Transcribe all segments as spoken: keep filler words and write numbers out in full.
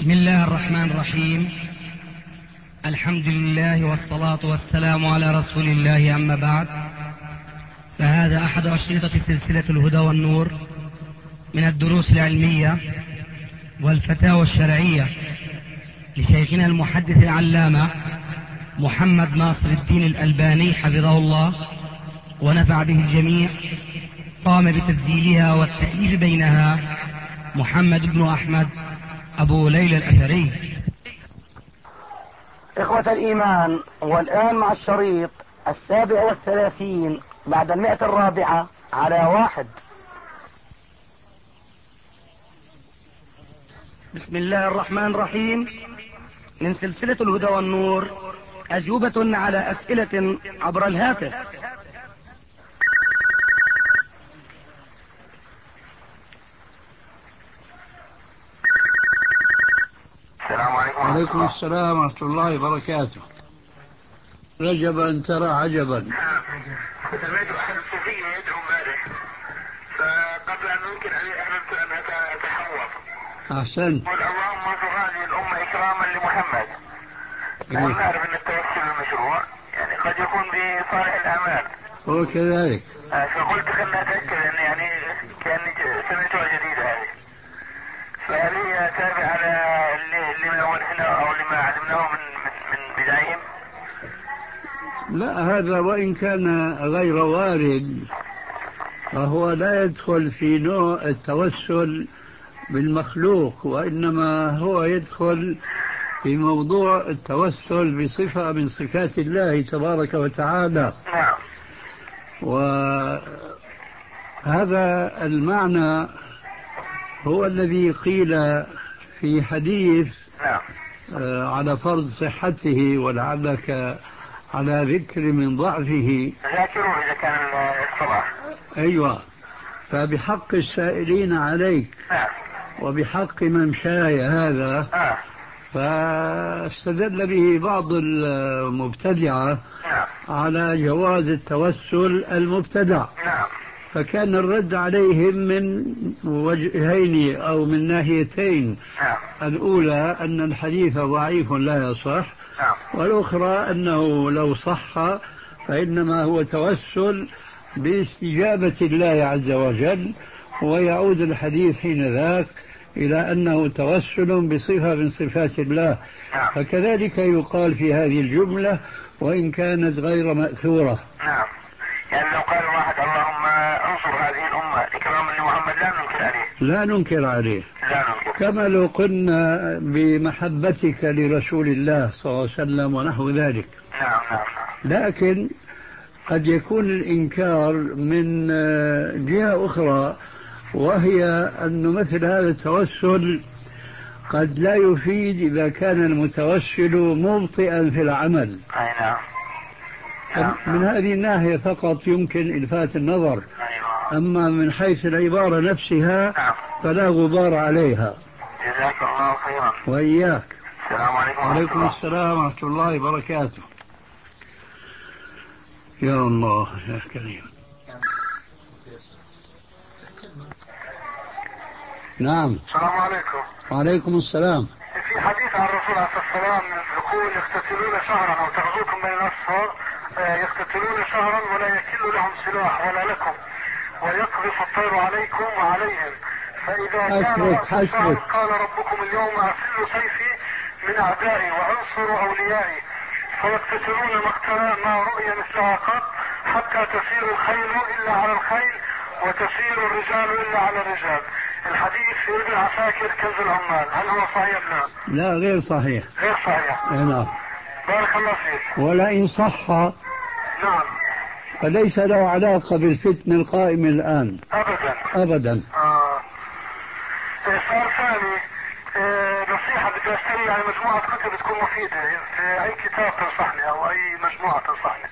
بسم الله الرحمن الرحيم. الحمد لله والصلاة والسلام على رسول الله، أما بعد، فهذا أحد أشرطة سلسلة الهدى والنور من الدروس العلمية والفتاوى الشرعية لشيخنا المحدث العلامة محمد ناصر الدين الألباني حفظه الله ونفع به الجميع. قام بتسجيلها والتأليف بينها محمد بن أحمد أبو ليلى الأثري. إخوة الإيمان، والآن مع الشريط السابع والثلاثين بعد المئة الرابعة على واحد. بسم الله الرحمن الرحيم. من سلسلة الهدى والنور، أجوبة على أسئلة عبر الهاتف. السلام عليكم. وعليكم السلام ورحمة الله وبركاته. رجبا ترى عجبا. سمعت أحد الصوفية يدعو امبارح، فقبل أن ننكر عليه أحببت أن أتحوط. أحسنت. قل اللهم انصر هذه الأمة إكراما لمحمد. نحن نعرف أن التوسل المشروع يعني قد يكون بصالح الأعمال. هو كذلك. فقلت خلنا أتأكد أن يعني كأني سمعتها جديدة هذه. فهل هي تابعة لما ورثناه أو لما علمناه من من من بدايهم؟ لا، هذا وإن كان غير وارد فهو لا يدخل في نوع التوسل بالمخلوق، وإنما هو يدخل في موضوع التوسل بصفة من صفات الله تبارك وتعالى. نعم. وهذا المعنى هو الذي قيل في حديث نعم. على فرض صحته ولعلك على ذكر من ضعفه. ذاكروا إذا كان الصلاح. أيوة. فبحق السائلين عليك نعم. وبحق ممشاي هذا آه. فاستدل به بعض المبتدعة نعم. على جواز التوسل المبتدع. نعم. فكان الرد عليهم من وجهين أو من ناحيتين. نعم. الأولى أن الحديث ضعيف لا يصح، نعم. والأخرى أنه لو صح فإنما هو توسل باستجابة الله عز وجل، ويعود الحديث حين ذاك إلى أنه توسل بصفة من صفات الله. نعم. فكذلك يقال في هذه الجملة وإن كانت غير مأثورة. نعم. يعني لو قال واحد اللهم انصر هذه الأمة إكراما لمحمد لا ننكر عليه. لا ننكر عليه. لا ننكر. كما لو قلنا بمحبتك لرسول الله صلى الله عليه وسلم ونحو ذلك. نعم. نعم. لكن قد يكون الإنكار من جهة أخرى، وهي أن مثل هذا التوسل قد لا يفيد إذا كان المتوسل مبطئا في العمل. أي نعم. نعم. من هذه الناحية فقط يمكن إلفات النظر. أيوة. أما من حيث العبارة نفسها نعم. فلا غبار عليها. جزاك الله خيرا. وإياك. السلام عليكم. وعليكم السلام ورحمة الله وبركاته. يا الله يا كريم. نعم. السلام عليكم. وعليكم السلام. في حديث عن الرسول عليه الصلاة والسلام يقول يقتتلون شهرا أو تغزوكم بين الأصفار، يقتتلون شهرا ولا يكل لهم سلاح ولا لكم، ويقذف الطير عليكم وعليهم، فإذا كان رأس الشهر قال ربكم اليوم أفل سيفي من أعدائي وأنصر أوليائي، فيقتتلون مقتلا ما رؤي مثلها قط حتى تسير الخيل إلا على الخيل وتسير الرجال إلا على الرجال. الحديث في ابن عساكر كنز العمال، هل هو صحيح لا؟ لا، غير صحيح. غير صحيح. نعم. بارك الله فيك. ولئن صح نعم فليس له علاقة بالفتن القائم الآن أبدا. أبدا. آه. سؤال ثاني، آه نصيحة بدي أشتري يعني مجموعة كتب تكون مفيدة، في أي كتاب تنصحني أو أي مجموعة تنصحني؟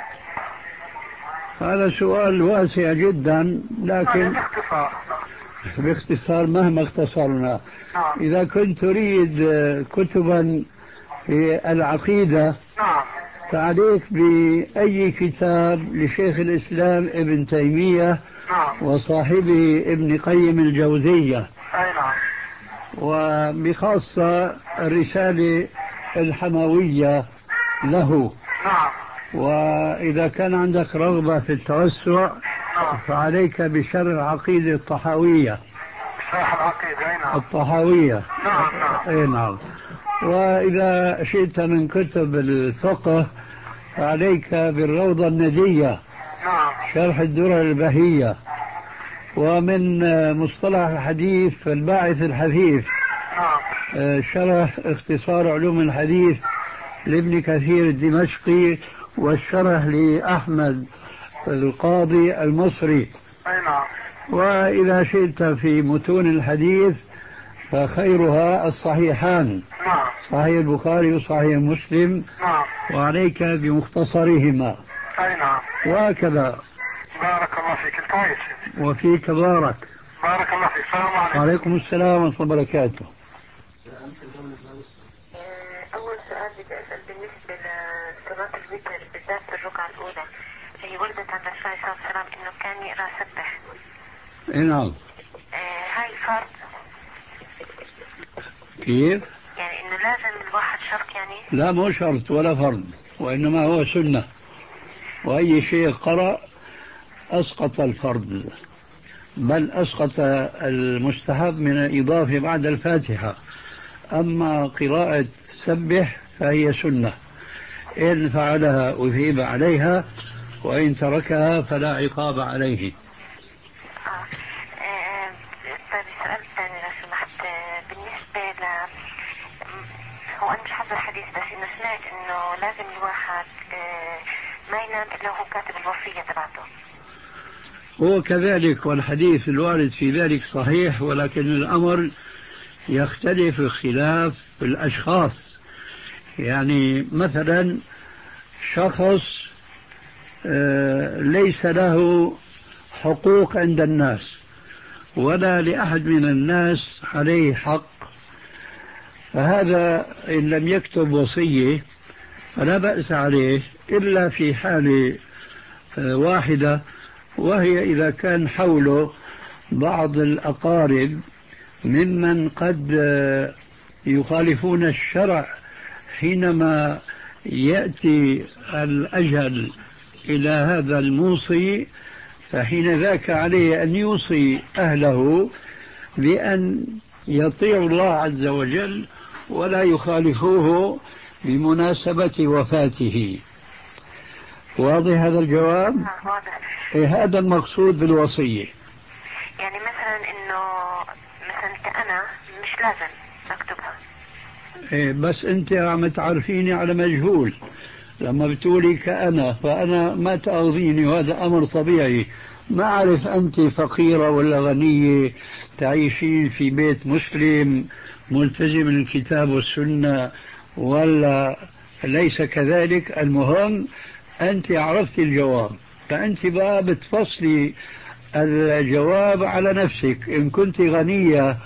هذا سؤال واسع جدا، لكن باختصار. باختصار مهما اختصرنا. نعم. إذا كنت تريد كتبا في العقيدة نعم. فعليك بأي كتاب لشيخ الإسلام ابن تيمية نعم. وصاحبه ابن قيم الجوزية. أي نعم. وبخاصة الرسالة الحموية له. نعم. وإذا كان عندك رغبة في التوسع نعم. فعليك بشرح العقيدة الطحاوية. شرح العقيدة. أي نعم. الطحاوية. نعم نعم. أي نعم. وإذا شئت من كتب الفقه فعليك بالروضة الندية. نعم. شرح الدرر البهية. ومن مصطلح الحديث الباعث الحثيث. نعم. شرح اختصار علوم الحديث لابن كثير الدمشقي، والشرح لأحمد القاضي المصري. أي نعم. وإذا شئت في متون الحديث فخيرها الصحيحان. نعم. صحيح البخاري وصحيح مسلم. نعم. وعليك بمختصرهما. أي نعم. وهكذا. بارك الله فيك. كويس. وفيك بارك. بارك الله فيك. السلام عليكم. وعليكم السلام ورحمة الله وبركاته. أول سؤال بدي أسأل بالنسبة لصلاة الوتر بالذات في الركعة الأولى، هي وردت عن الرسول صلى الله عليه وسلم إنه كان يقرأ سبح. نعم. آه هاي فرض؟ كيف؟ يعني إنه لازم الواحد شرط يعني؟ لا مو شرط ولا فرض، وإنما هو سنة. وأي شيء قرأ أسقط الفرض، بل أسقط المستحب من الإضافة بعد الفاتحة. أما قراءة سبح فهي سنة، إن فعلها أثيب عليها، وإن تركها فلا عقاب عليه. آه. طيب السؤال الثاني لو سمحت، بالنسبة ل هو أنا مش حافظ الحديث بس إنه سمعت إنه لازم الواحد آه ما ينام إلا وهو كاتب الوصية تبعته. هو كذلك، والحديث الوارد في ذلك صحيح، ولكن الأمر يختلف اختلاف الأشخاص. يعني مثلا شخص ليس له حقوق عند الناس ولا لأحد من الناس عليه حق، فهذا إن لم يكتب وصية فلا بأس عليه إلا في حالة واحدة، وهي إذا كان حوله بعض الأقارب ممن قد يخالفون الشرع حينما يأتي الأجل إلى هذا الموصي، فحين ذاك عليه أن يوصي أهله بأن يطيعوا الله عز وجل ولا يخالفوه بمناسبة وفاته. واضح هذا الجواب؟ واضح. إيه هذا المقصود بالوصية. يعني مثلا إنه مثلا كأنا مش لازم أكتبها. إيه بس أنت عم تعرفيني على مجهول. لما بتقولي كأنا فأنا ما تأخذيني، وهذا أمر طبيعي. ما أعرف أنت فقيرة ولا غنية، تعيشين في بيت مسلم ملتزم الكتاب والسنة ولا ليس كذلك. المهم أنت عرفت الجواب، فأنت بقى بتفصلي الجواب على نفسك. إن كنت غنية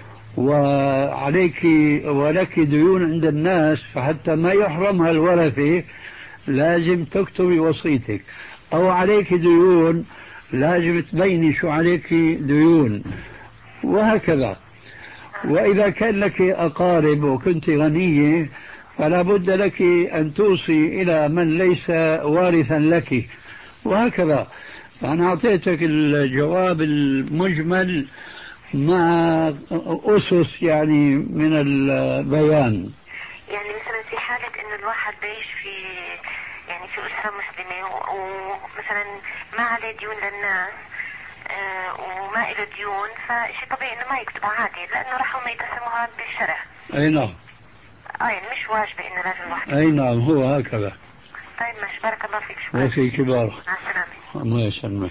وعليك ولك ديون عند الناس، فحتى ما يحرمها الورثة لازم تكتبي وصيتك، أو عليك ديون لازم تبيني شو عليك ديون، وهكذا. وإذا كان لك أقارب وكنت غنية فلا بد لك أن توصي إلى من ليس وارثا لك، وهكذا. فأنا أعطيتك الجواب المجمل مع أسس يعني من البيان. يعني مثلا في حالة إنه الواحد بيعيش في يعني في أسرة مسلمة ومثلا ما عليه ديون للناس آه وما له ديون، فشي طبيعي إنه ما يكتبها عادي، لأنه راح هم يقسموها بالشرع. أي نعم. آه يعني مش واجب إنه لازم واحد. أي نعم هو هكذا. طيب ماشي، بارك الله فيك. شكرا. وفي كبار. مع السلامة. الله يسلمك.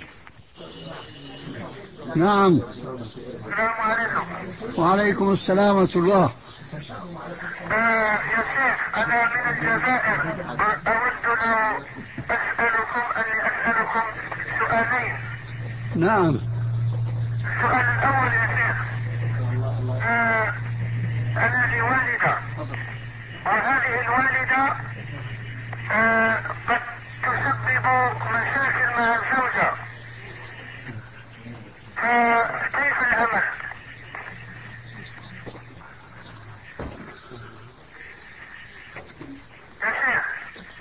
نعم. السلام عليكم. وعليكم السلام ورحمة الله. آه يا شيخ، أنا من الجزائر، أود لو أسألكم أني أسألكم سؤالين. نعم. السؤال الأول يا شيخ، آه أنا لي والدة، وهذه الوالدة آه قد تسبب مشاكل مع الزوجة، فكيف العمل؟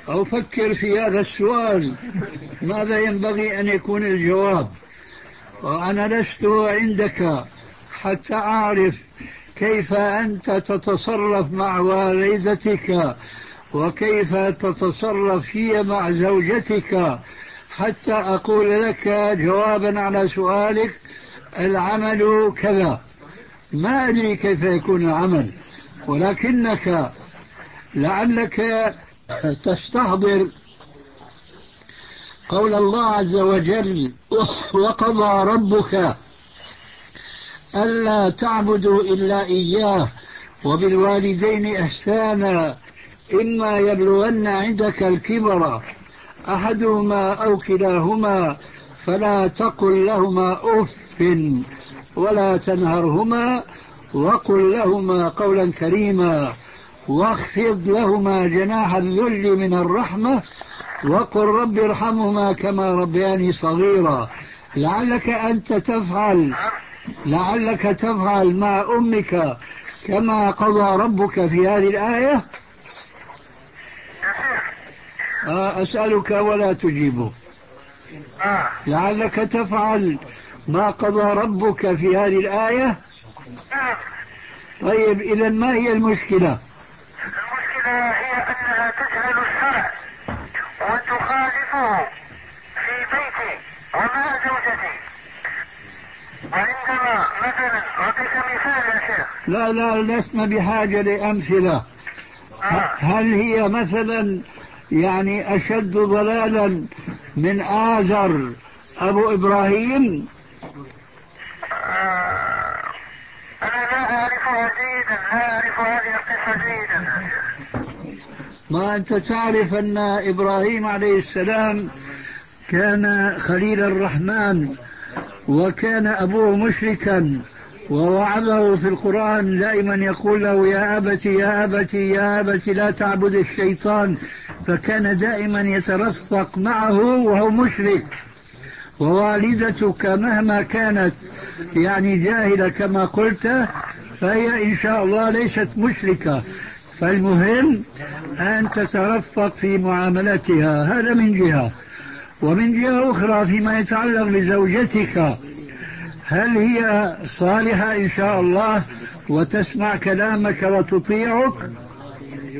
أو فكر في هذا السؤال ماذا ينبغي أن يكون الجواب. وأنا لست عندك حتى أعرف كيف أنت تتصرف مع والدتك وكيف تتصرف هي مع زوجتك حتى أقول لك جوابا على سؤالك العمل كذا. ما أدري كيف يكون العمل، ولكنك لعلك تستحضر قول الله عز وجل: وقضى ربك ألا تعبدوا إلا إياه وبالوالدين إحسانا إما يبلغن عندك الكبر أحدهما أو كلاهما فلا تقل لهما أف ولا تنهرهما وقل لهما قولا كريما واخفض لهما جناح الذل من الرحمة وقل رب ارحمهما كما ربياني صغيرا. لعلك أنت تفعل لعلك تفعل مع أمك كما قضى ربك في هذه الآية. أسألك ولا تجيبه. لعلك تفعل ما قضى ربك في هذه الآية. طيب إذا ما هي المشكلة؟ المشكلة هي أنها تجهل الشرع وتخالفه في بيتي ومع زوجتي. وعندما مثلا أعطيك مثال يا شيخ. لا لا لسنا بحاجة لأمثلة. آه. هل هي مثلا يعني أشد ضلالا من آزر أبو إبراهيم؟ آه. أنا لا أعرفها جيدا، لا أعرف هذه القصة جيدا. ما أنت تعرف أن إبراهيم عليه السلام كان خليل الرحمن وكان أبوه مشركا، ووعظه في القرآن دائما يقول له: يا أبت يا أبت يا أبت لا تعبد الشيطان، فكان دائما يترفق معه وهو مشرك. ووالدتك مهما كانت يعني جاهلة كما قلت فهي إن شاء الله ليست مشركة، فالمهم أن تترفق في معاملتها. هذا من جهة. ومن جهة أخرى فيما يتعلق بزوجتك، هل هي صالحة إن شاء الله وتسمع كلامك وتطيعك؟ ليس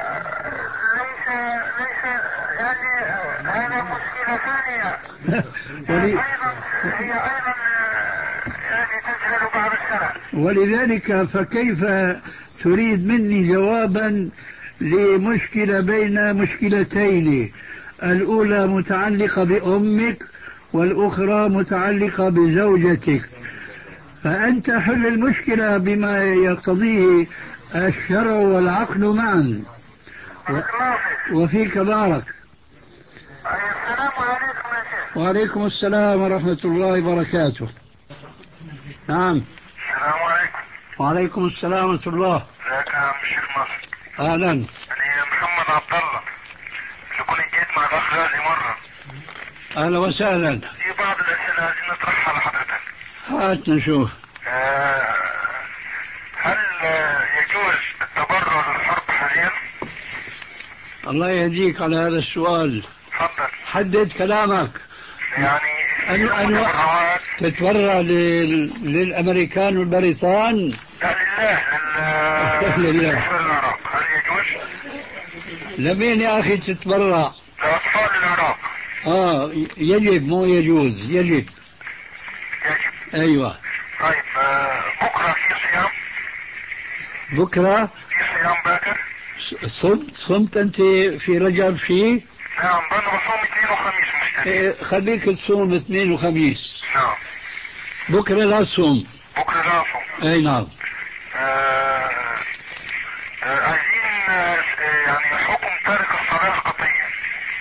ليس يعني هذا مشكلة ثانية. ولي... أيضا هي أيضا يعني تجهل بعض الشرع. ولذلك فكيف تريد مني جوابا لمشكلة بين مشكلتين، الأولى متعلقة بأمك والأخرى متعلقة بزوجتك، فأنت حل المشكلة بما يقتضيه الشرع والعقل معا. و... وفيك بارك. السلام عليكم يا شيخ. وعليكم السلام ورحمة الله وبركاته. نعم. السلام عليكم. وعليكم السلام ورحمة الله. ازيك يا عم الشيخ ناصر؟ أهلا. أنا محمد عبد الله، اللي كنت جيت مع الأخ غازي مرة. أهلا وسهلا. في بعض الأسئلة عايزين نطرحها لحضرتك. هات نشوف. آه هل يجوز التبرع للحرب حاليا؟ الله يهديك على هذا السؤال. تفضل. حدد كلامك. يعني أن أن تتبرع لل... للأمريكان والبريطان؟ لا لله. لل... لله. العراق هل يجوز؟ لمين يا أخي تتبرع؟ لأطفال العراق. آه يجب مو يجوز؟ يجب. يجب. أيوة. طيب آه بكرة في صيام؟ بكرة؟ في صيام باكر؟ صمت صمت أنت في رجب فيه؟ نعم أنا بصوم اثنين وخميس مشتري. إيه خليك تصوم اثنين وخميس. نعم. بكرة لا تصوم. بكرة لا أصوم. أي نعم. آه آه عايزين آه يعني حكم تارك الصلاة قطعيا.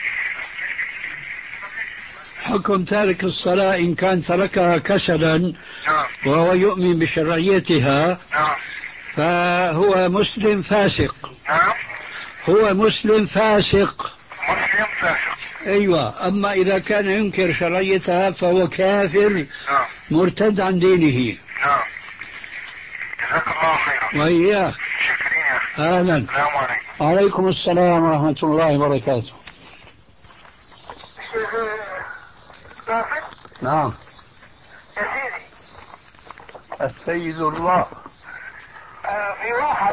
حكم تارك الصلاة إن كان تركها كسلا نعم. وهو يؤمن بشرعيتها. نعم. فهو مسلم فاسق. نعم. هو مسلم فاسق. مسلم فاسق. أيوة. أما إذا كان ينكر شرعيتها فهو كافر. نعم. مرتد عن دينه. نعم. جزاك الله خيرا. وإياك. شكرين يا أخي. أهلا. السلام عليكم. وعليكم السلام ورحمة الله وبركاته. شيخ رافد. نعم. يا سيدي. السيد الله. آه في واحد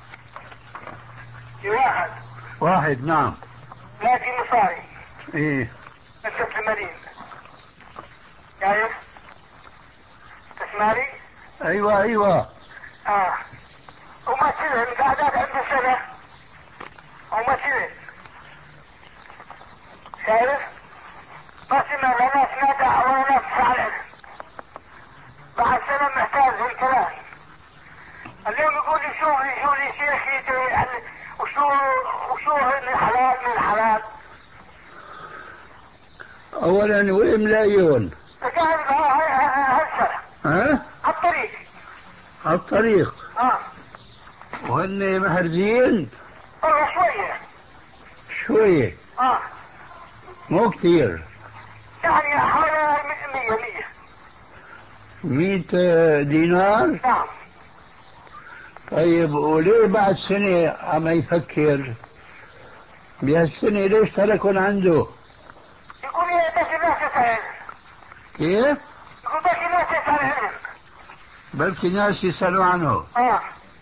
في واحد واحد نعم. لاقي مصاري. ايه. مسجد المدينة. شايف؟ تسمعني؟ ايوه ايوه. اه وما تسلم قاعدات عند السنة وما تسلم. شايف؟ ما سمع لا ناس نادع ولا ناس فعل. بعد سنة محتاج في الكلام. اليوم يقول لي شو شو لي شيخي وشو وشو اللي حلال من الحلال. اولا وين لاقيون؟ قاعد هالسنة. ها؟ على الطريق. على الطريق. اه وهن محرزين؟ والله شوية. شوية. اه مو كثير. يعني حوالي مية مية. مئة دينار؟ نعم. طيب وليه بعد سنة عم يفكر؟ بهالسنة ليش تركن عنده؟ يقول لي بس الناس تسأل. كيف؟ يقول بس الناس تسأل عنهم. بلكي ناس يسألوا عنه. اه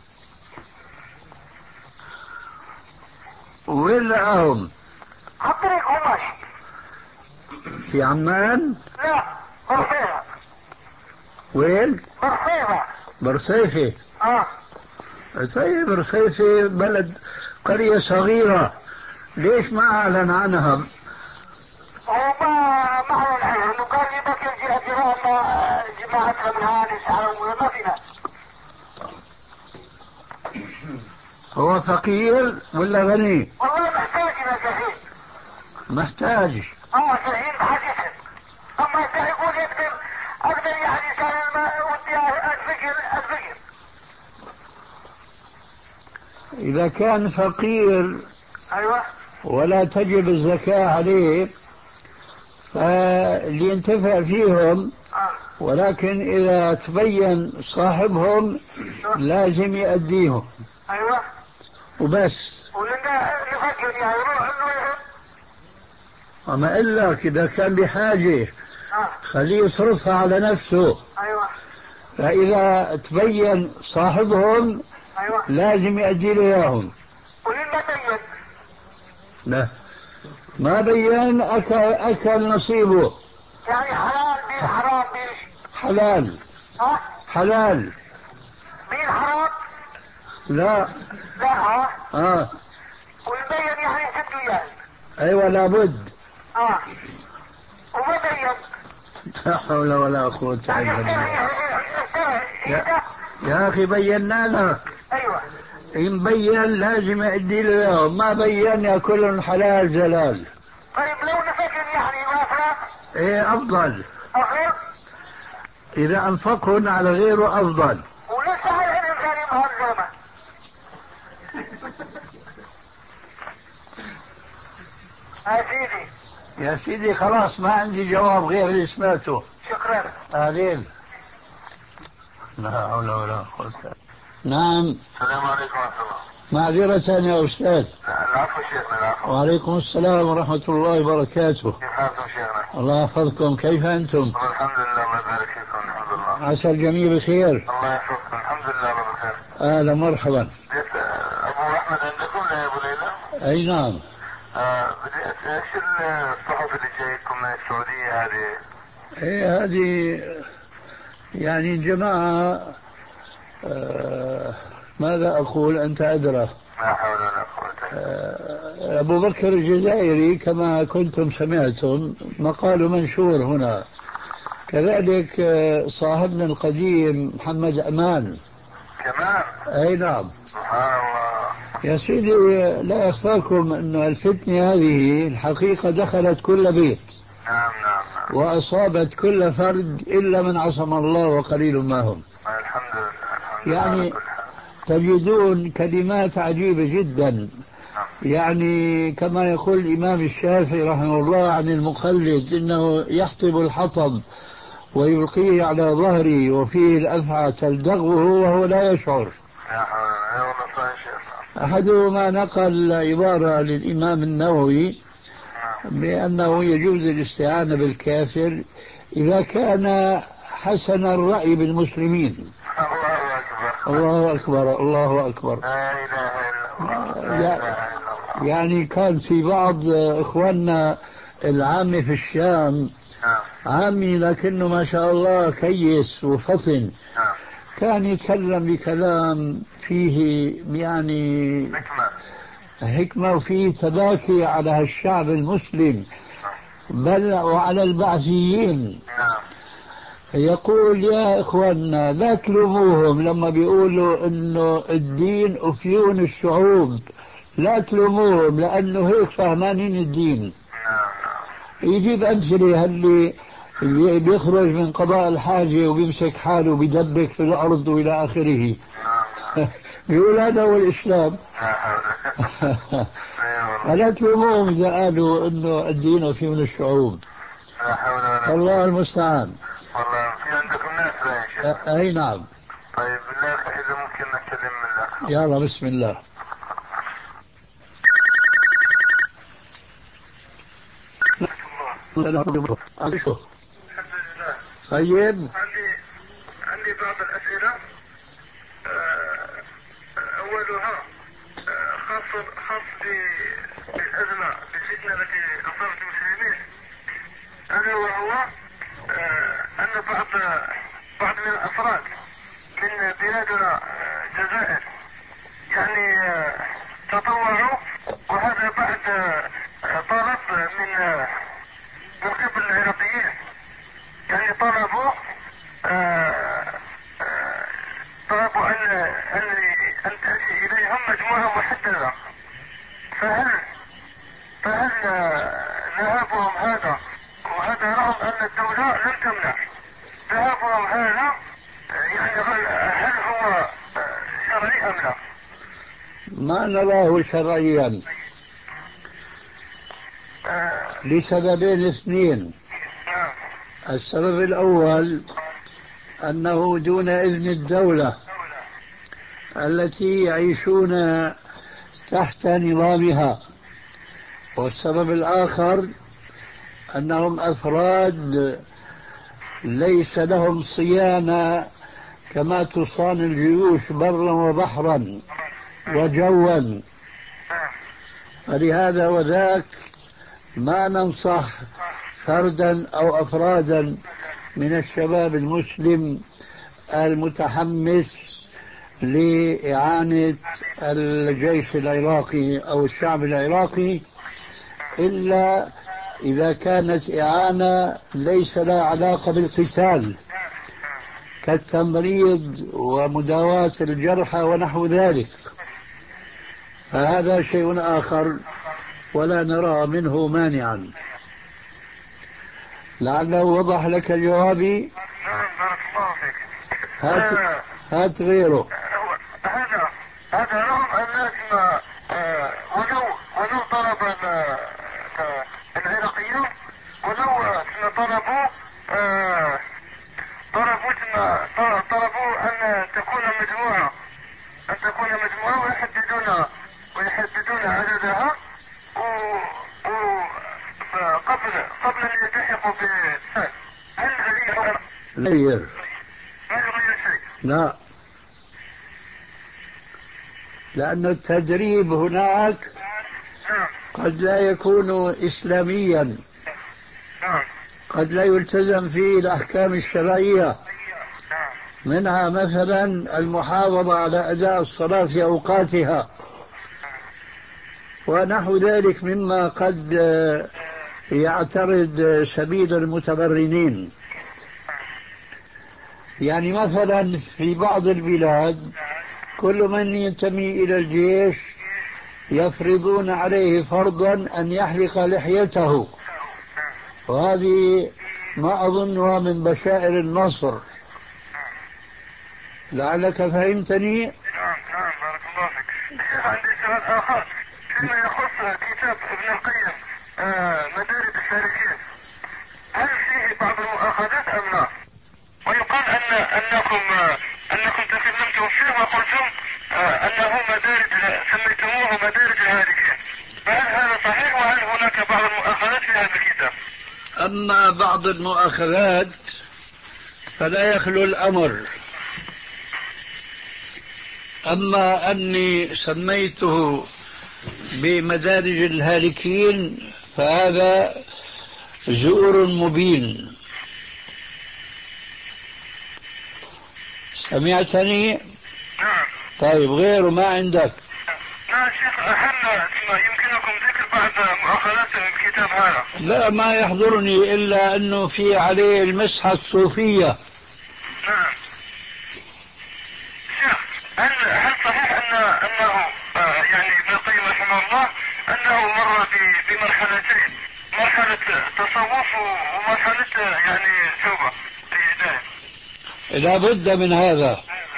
وين لقاهم؟ على الطريق هو ماشي. في عمان؟ لا برصيفة. وين؟ برصيفة. برصيفة. اه طيب برصيفة بلد قرية صغيرة، ليش ما أعلن عنها؟ هو ما ما اعلن عنها انه قال لي بكر جهة جيراننا جماعتها من هذه سعرهم ما في ناس. هو فقير ولا غني؟ والله محتاج الى كثير. محتاج. اه كثير بحاجتهم. اما انت يقول يقدر اقدر يعني كان الماء ودي اتفكر اتفكر. إذا كان فقير ايوه ولا تجب الزكاة عليه فلينتفع فيهم، اه ولكن إذا تبين صاحبهم لازم يأديهم ايوه وبس. ولنا نفكر يعني يروح انه أما أقول لك إذا كان بحاجة اه خليه يصرفها على نفسه، ايوه فإذا تبين صاحبهم ايوه لازم يأدي له إياهم. ولنا بين. لا ما بين أكل, أكل نصيبه. يعني حلال بين حرام بين. حلال. ها حلال. بين حرام. لا. لا ها آه. والبين يعني سد وياه. أيوة لابد. اه وما بين. لا حول ولا قوة إلا يعني بالله. يا, يا يا أخي بينا لك. ايوه إن بين لازم يأدي له إياهم، ما بين يأكلهم حلال زلال. طيب لو نفكر يعني وافق. إيه أفضل. افضل. إذا أنفقهن على غيره أفضل. ولسه على العلم ثاني مهار الزلمة. يا سيدي. يا سيدي خلاص ما عندي جواب غير اللي سمعته. شكرا. أهلين. لا حول ولا قوة. نعم. السلام عليكم ورحمة الله. معذرة يا أستاذ. العفو شيخنا العفو. وعليكم السلام ورحمة الله وبركاته. كيف حالكم شيخنا؟ الله يحفظكم، كيف أنتم؟ والله الحمد لله الله يبارك فيكم الحمد لله. عسى الجميع بخير. الله يحفظكم الحمد لله الله بخير. أهلا مرحبا. أبو أحمد عندكم يا أبو ليلى؟ أي نعم. آه بدي ايش الصحف اللي جايكم من السعودية هذه؟ إيه هذه يعني جماعة آه ماذا أقول أنت أدرى. لا حول ولا قوة. آه أبو بكر الجزائري كما كنتم سمعتم مقال منشور هنا، كذلك آه صاحبنا القديم محمد أمان كمان. أي نعم. سبحان الله. يا سيدي لا يخفاكم أن الفتنة هذه الحقيقة دخلت كل بيت. نعم نعم نعم. وأصابت كل فرد إلا من عصم الله وقليل ما هم. الحمد لله الحمد لله. يعني تجدون كلمات عجيبة جدا. نعم. يعني كما يقول الإمام الشافعي رحمه الله عن المخلد إنه يحطب الحطب ويلقيه على ظهري وفيه الأفعى تلدغه وهو لا يشعر. لا حول ولا قوة. أحدهما نقل عبارة للإمام النووي بأنه يجوز الاستعانة بالكافر إذا كان حسن الرأي بالمسلمين. الله أكبر الله أكبر. لا إله إلا الله. لا إله إلا الله. يعني كان في بعض إخواننا العامي في الشام عامي لكنه ما شاء الله كيس وفطن، كان يتكلم بكلام فيه يعني حكمة وفيه تباكي على هالشعب المسلم بل وعلى البعثيين. يقول يا إخواننا لا تلوموهم لما بيقولوا إنه الدين أفيون الشعوب، لا تلوموهم لأنه هيك فهمانين الدين. يجيب أمثلة اللي اللي بيخرج من قضاء الحاجة وبيمسك حاله وبيدبك في الأرض وإلى آخره. بيقول هذا هو الإسلام. فلا تلوموهم إذا قالوا إنه الدين أفيون الشعوب. الله المستعان. والله في عندكم ناس باين. أي نعم. طيب بالله إذا ممكن نستلم من الأخ. يلا بسم الله. طيب عندي عندي بعض الأسئلة. أولها خاص خاص بالأزمة بالفتنة التي أصابت المسلمين، ألا وهو أن بعض بعض من الأفراد من بلادنا الجزائر يعني تطوعوا، وهذا بعد طلب من من قبل العراقيين، يعني طلبوا طلبوا أن أن أن تأتي إليهم مجموعة محددة. فهل فهل ذهابهم هذا، وهذا رغم أن الدولة لم تمنع ذهابهم هذا، يعني هل هو شرعي أم لا؟ ما نراه شرعيا لسببين اثنين. السبب الأول أنه دون إذن الدولة التي يعيشون تحت نظامها، والسبب الآخر أنهم أفراد ليس لهم صيانة كما تصان الجيوش برا وبحرا وجوا، فلهذا وذاك ما ننصح فردا أو أفرادا من الشباب المسلم المتحمس لإعانة الجيش العراقي أو الشعب العراقي إلا إذا كانت إعانة ليس لها علاقة بالقتال كالتمريض ومداواة الجرحى ونحو ذلك، فهذا شيء آخر ولا نرى منه مانعا. لعله وضح لك الجوابي. نعم بارك الله فيك. هات هات غيره. هذا هذا رغم أن ولو ولو طلب العراقيون ولو طلبوا طلبوا طلبوا أن تكون مجموعة أن تكون مجموعة ويحددون ويحددون عددها قبل قبل أن يلتحقوا ب هل غير غير غير شيء؟ لا، لأن التدريب هناك قد لا يكون إسلاميا، قد لا يلتزم فيه الأحكام الشرعية، منها مثلا المحافظة على أداء الصلاة في أوقاتها ونحو ذلك مما قد يعترض سبيل المتبرنين. يعني مثلا في بعض البلاد كل من ينتمي إلى الجيش يفرضون عليه فرضا أن يحلق لحيته، وهذه ما أظنها من بشائر النصر. لعلك فهمتني. نعم نعم بارك الله فيك. عندي سؤال آخر فيما يخص كتاب ابن القيم مدارج السالكين، هل فيه بعض المؤاخذات أم لا؟ ويقال أن أنكم أنكم تكلمتم فيه وقلتم أنه مدارج سميتم أما بعض المؤاخذات فلا يخلو الأمر. أما أني سميته بمدارج الهالكين فهذا زور مبين. سمعتني؟ نعم. طيب غيره ما عندك؟ نعم شيخ، هل يمكنكم ذكر بعض مؤاخذات الكتاب هذا؟ لا ما يحضرني إلا أنه في عليه المسحة الصوفية. نعم. شيخ هل هل صحيح أن أنه آه يعني ابن القيم رحمه الله أنه مر بمرحلتين، مرحلة تصوف ومرحلة يعني توبة للهداية؟ لا بد من هذا،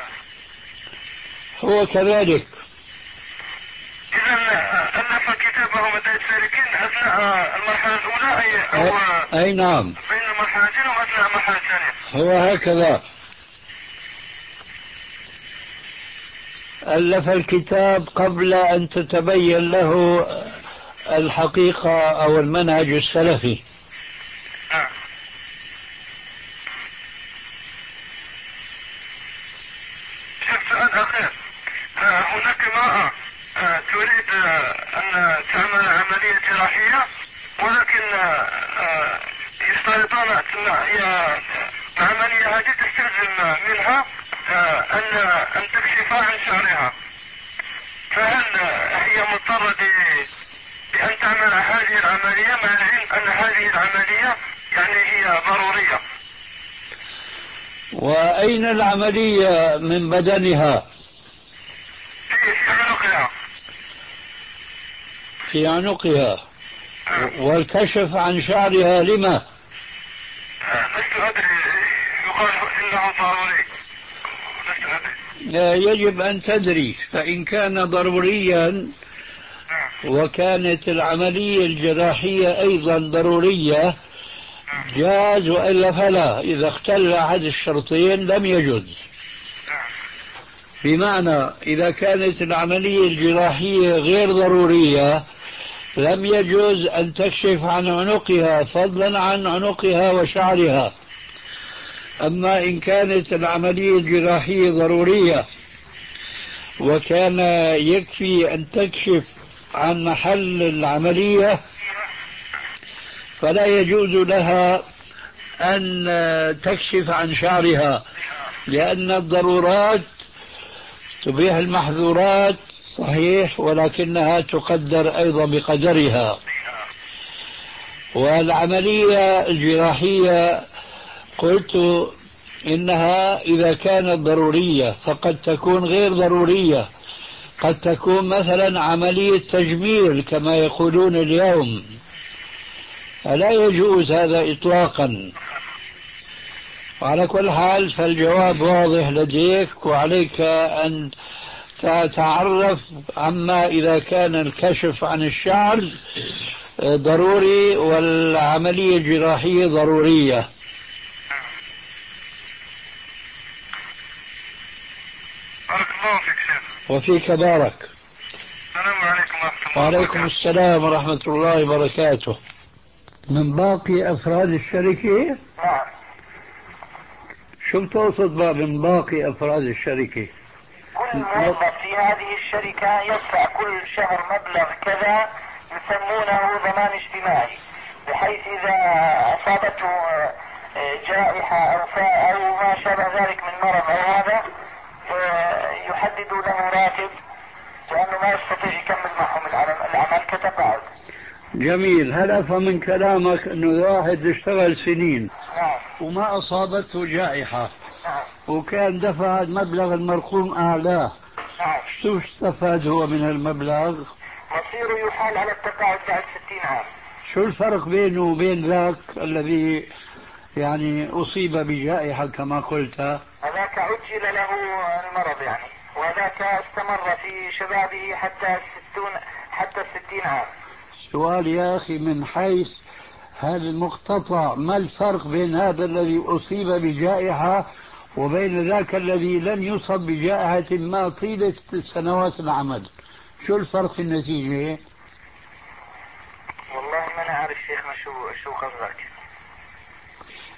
هو كذلك. إذا ألف كتابه مدارج السالكين أثناء المرحلة الأولى أي أو أي نعم، بين المرحلتين وأثناء المرحلة الثانية. هو هكذا ألف الكتاب قبل أن تتبين له الحقيقة أو المنهج السلفي. آه. شيخ سؤال أخير، آه هناك امرأة آه تريد آه أن تعمل عملية جراحية، ولكن آه يشترطون العملية هذه تستلزم منها آه أن أن تكشف عن شعرها، فهل هي مضطرة بأن تعمل هذه العملية مع العلم أن هذه العملية يعني هي ضرورية؟ وأين العملية من بدنها؟ في في عنقها. في عنقها. آه. والكشف عن شعرها لما؟ آه لست أدري، يقال إنه ضروري، لست أدري. يجب أن تدري، فإن كان ضروريا وكانت العملية الجراحية أيضا ضرورية جاز، وإلا فلا. إذا اختل أحد الشرطين لم يجوز. بمعنى إذا كانت العملية الجراحية غير ضرورية لم يجوز أن تكشف عن عنقها فضلا عن عنقها وشعرها. أما إن كانت العملية الجراحية ضرورية وكان يكفي أن تكشف عن محل العملية فلا يجوز لها أن تكشف عن شعرها، لأن الضرورات تبيح المحظورات صحيح، ولكنها تقدر أيضا بقدرها. والعملية الجراحية قلت إنها إذا كانت ضرورية فقد تكون غير ضرورية، قد تكون مثلا عملية تجميل كما يقولون اليوم، فلا يجوز هذا إطلاقا. وعلى كل حال فالجواب واضح لديك، وعليك أن تتعرف عما إذا كان الكشف عن الشعر ضروري والعملية الجراحية ضرورية. بارك الله فيك شيخ. وفيك بارك. السلام عليكم ورحمة الله. وعليكم السلام ورحمة الله وبركاته. من باقي أفراد الشركة؟ نعم. شو بتقصد بقى من باقي أفراد الشركة؟ كل موظف في هذه الشركة يدفع كل شهر مبلغ كذا يسمونه ضمان اجتماعي، بحيث إذا أصابته جائحة أو فاء أو ما شابه ذلك من مرض أو هذا يحدد له راتب، لأنه ما يستطيع يكمل معهم العمل كتقاعد. جميل. هل أفهم من كلامك أنه واحد اشتغل سنين نعم. وما أصابته جائحة نعم. وكان دفع المبلغ المرقوم أعلاه، نعم. شو استفاد هو من المبلغ؟ مصيره يحال على التقاعد بعد ستين عام. شو الفرق بينه وبين ذاك الذي يعني أصيب بجائحة كما قلت؟ هذاك عجل له المرض يعني، وذاك استمر في شبابه حتى الستون حتى الستين عام. سؤال يا أخي من حيث هذا المقتطع، ما الفرق بين هذا الذي أصيب بجائحة وبين ذاك الذي لم يصب بجائحة ما طيلة سنوات العمل؟ شو الفرق في النتيجة؟ والله ما أنا عارف شيخنا شو شو قصدك.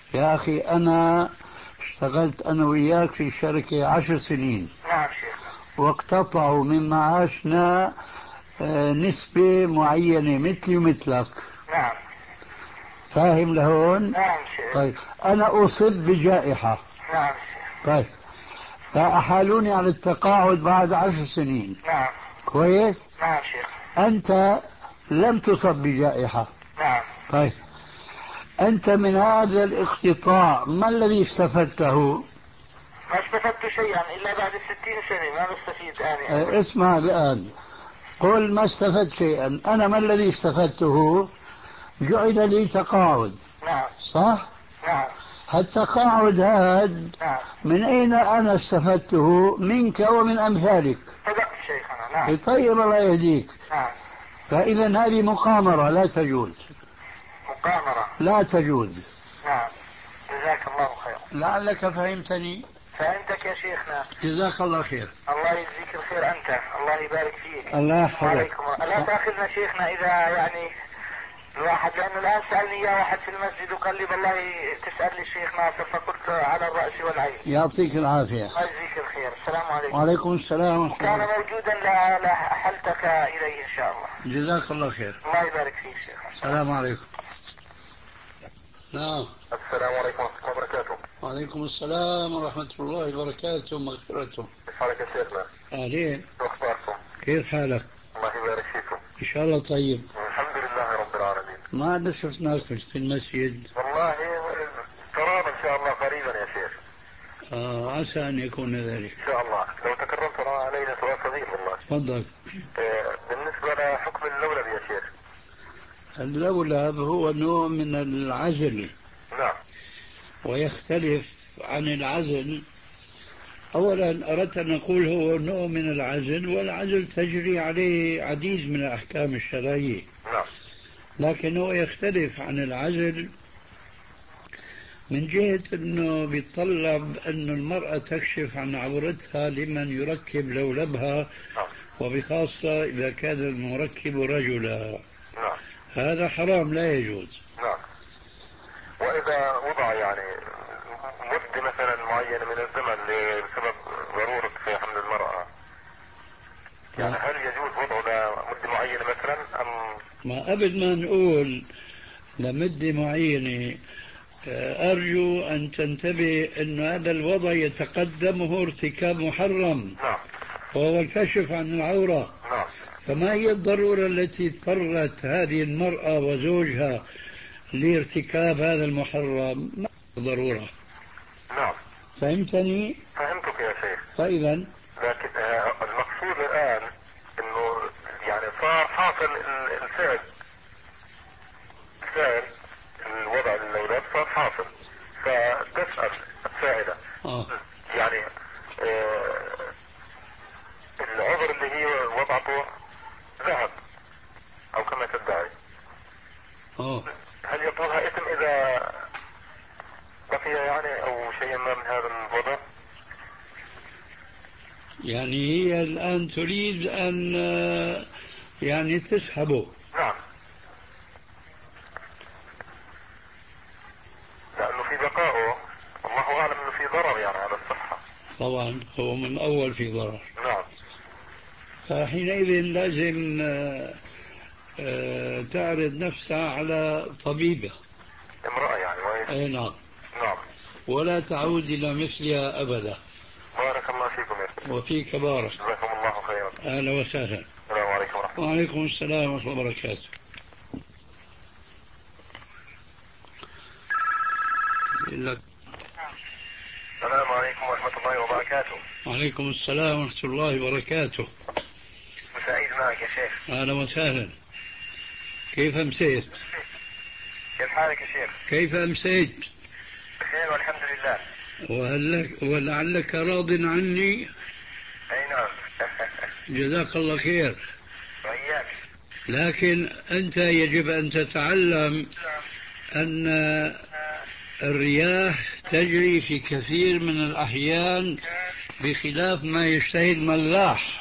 يا أخي أنا اشتغلت أنا وياك في شركة عشر سنين. نعم شيخنا. واقتطعوا من معاشنا نسبة معينة مثلي ومثلك. نعم. فاهم لهون؟ نعم شيخ. طيب أنا أصب بجائحة. نعم شيخ. طيب فأحالوني على التقاعد بعد عشر سنين. نعم. كويس؟ نعم شيخ. أنت لم تصب بجائحة. نعم. طيب أنت من هذا الاقتطاع ما الذي استفدته؟ ما استفدت شيئا إلا بعد الستين سنة ما بستفيد آني. أه اسمع الآن، قل ما استفدت شيئا. أنا ما الذي استفدته؟ جعل لي تقاعد. نعم. صح؟ نعم. التقاعد هذا نعم. من أين أنا استفدته؟ منك ومن أمثالك. صدقت شيخنا. نعم. طيب الله يهديك. نعم. فإذا هذه مقامرة لا تجوز. مقامرة لا تجوز. نعم. جزاك الله خير. لعلك فهمتني. فهمتك يا شيخنا. جزاك الله خير. الله يجزيك الخير أنت. الله يبارك فيك. الله يحفظك. وعليكم. لا تأخذنا شيخنا إذا يعني الواحد، لأنه الآن سألني إياه واحد في المسجد وقال لي والله تسأل لي الشيخ ناصر، فقلت على الرأس والعين. يعطيك العافية. الله يجزيك الخير. السلام عليكم. وعليكم السلام ورحمة كان الله. موجودا لحلتك إليه إن شاء الله. جزاك الله خير. الله يبارك فيك شيخ. السلام عليكم. نعم. السلام عليكم ورحمة الله وبركاته. وعليكم السلام ورحمة الله وبركاته ومغفرته. كيف حالك يا شيخنا؟ أهلين. شو أخباركم؟ كيف حالك؟ الله يبارك فيكم. إن شاء الله طيب. الحمد لله رب العالمين. ما عاد شفناك في المسجد. والله ترانا إن شاء الله قريبا يا شيخ. آه عسى أن يكون ذلك. إن شاء الله. لو تكرمت علينا سؤال صغير والله. تفضل. آه بالنسبة لحكم اللولب يا شيخ. اللولب هو نوع من العزل. نعم. ويختلف عن العزل. أولا أردت أن أقول هو نوع من العزل، والعزل تجري عليه عديد من الأحكام الشرعية. نعم. لكنه يختلف عن العزل من جهة أنه بيتطلب أن المرأة تكشف عن عورتها لمن يركب لولبها. نعم. وبخاصة إذا كان المركب رجلا. نعم. هذا حرام لا يجوز. نعم. وإذا وضع يعني مدة مثلا معينة من الزمن بسبب ضرورة في حمل المرأة، يعني هل يجوز وضعه لمدة معينة مثلا أم؟ ما قبل ما نقول لمدة معينة أرجو أن تنتبه أن هذا الوضع يتقدمه ارتكاب محرم. نعم. وهو الكشف عن العورة. نعم. فما هي الضرورة التي اضطرت هذه المرأة وزوجها لارتكاب هذا المحرم؟ ما ضرورة. نعم. فهمتني؟ فهمتك يا شيخ. فإذا لكن المقصود الآن انه يعني صار حاصل الفعل الفعل الوضع اللولب صار حاصل، فتسأل السائلة آه. يعني آه العذر اللي هي وضعته ذهب او كما تدعي، آه. هل يطولها اسم اذا بقي يعني او شيء ما من هذا الوضع؟ يعني هي الآن تريد أن يعني تسحبه. نعم. لأنه في بقائه الله أعلم أنه في ضرر يعني على الصحة. طبعا هو من أول في ضرر. نعم. فحينئذ لازم تعرض نفسها على طبيبة امرأة يعني وهي. أي نعم. نعم. ولا تعود إلى مثلها أبدا. بارك الله فيكم يا سيدي. وفيك بارك. جزاكم الله خيرا. أهلا وسهلا. السلام عليكم ورحمة الله. وعليكم السلام ورحمة الله وبركاته. لك. السلام عليكم ورحمة الله وبركاته. وعليكم السلام ورحمة الله وبركاته. مساعد معك يا شيخ. أهلا وسهلا. كيف أمسيت؟ كيف حالك يا شيخ؟ كيف أمسيت؟ بخير والحمد لله. وهلك ولعلك راض عني؟ أي نعم. جزاك الله خير. وإياك. لكن أنت يجب أن تتعلم أن الرياح تجري في كثير من الأحيان بخلاف ما يشتهي الملاح،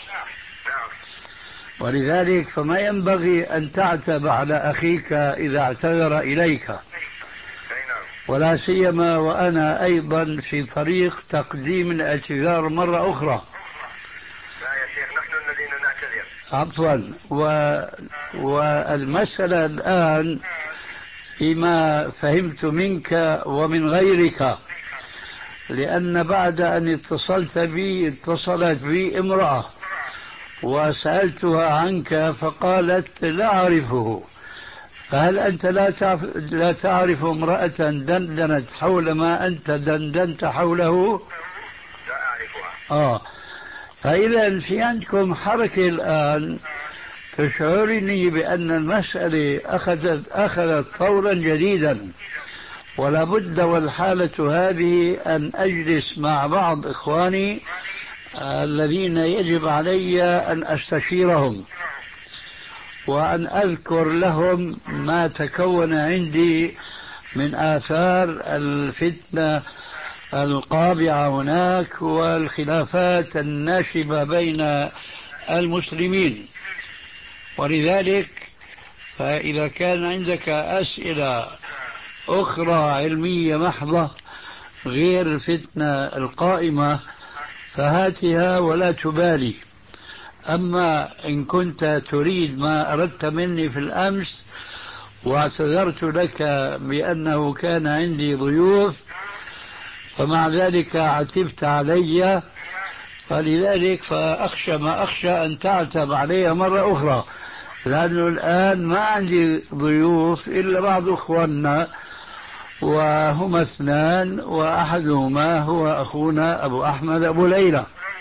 ولذلك فما ينبغي أن تعتب على أخيك إذا اعتذر إليك، ولا سيما وأنا أيضا في طريق تقديم الاعتذار مرة أخرى. لا يا شيخ، نحن الذين نعتذر. عفوا. و... والمسألة الآن فيما فهمت منك ومن غيرك، لأن بعد أن اتصلت بي اتصلت بي امرأة وسألتها عنك فقالت لا أعرفه، فهل أنت لا تعرف, لا تعرف امرأة دندنت حول ما أنت دندنت حوله؟ لا أعرفها. آه فإذا في عندكم حركة الآن تشعرني بأن المسألة أخذت, أخذت طورا جديدا، ولا بد والحالة هذه أن أجلس مع بعض إخواني الذين يجب علي أن أستشيرهم وأن أذكر لهم ما تكون عندي من آثار الفتنة القابعة هناك والخلافات الناشبة بين المسلمين. ولذلك فإذا كان عندك أسئلة أخرى علمية محضة غير الفتنة القائمة فهاتها ولا تبالي. أما إن كنت تريد ما أردت مني في الأمس واعتذرت لك بأنه كان عندي ضيوف فمع ذلك عتبت علي، فلذلك فأخشى ما أخشى أن تعتب علي مرة أخرى، لأنه الآن ما عندي ضيوف إلا بعض أخواننا وهما اثنان، وأحدهما هو أخونا أبو أحمد أبو ليلى.